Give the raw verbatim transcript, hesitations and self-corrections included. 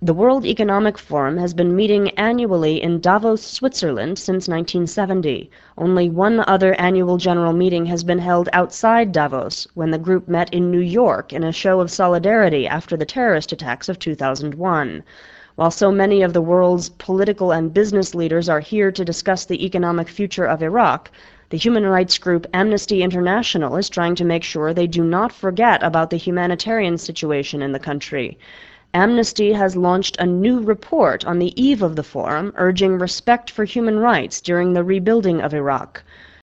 The World Economic Forum has been meeting annually in Davos, Switzerland since nineteen seventy. Only one other annual general meeting has been held outside Davos, when the group met in New York in a show of solidarity after the terrorist attacks of two thousand one. While so many of the world's political and business leaders are here to discuss the economic future of Iraq, the human rights group Amnesty International is trying to make sure they do not forget about the humanitarian situation in the country. Amnesty has launched a new report on the eve of the forum, urging respect for human rights during the rebuilding of Iraq.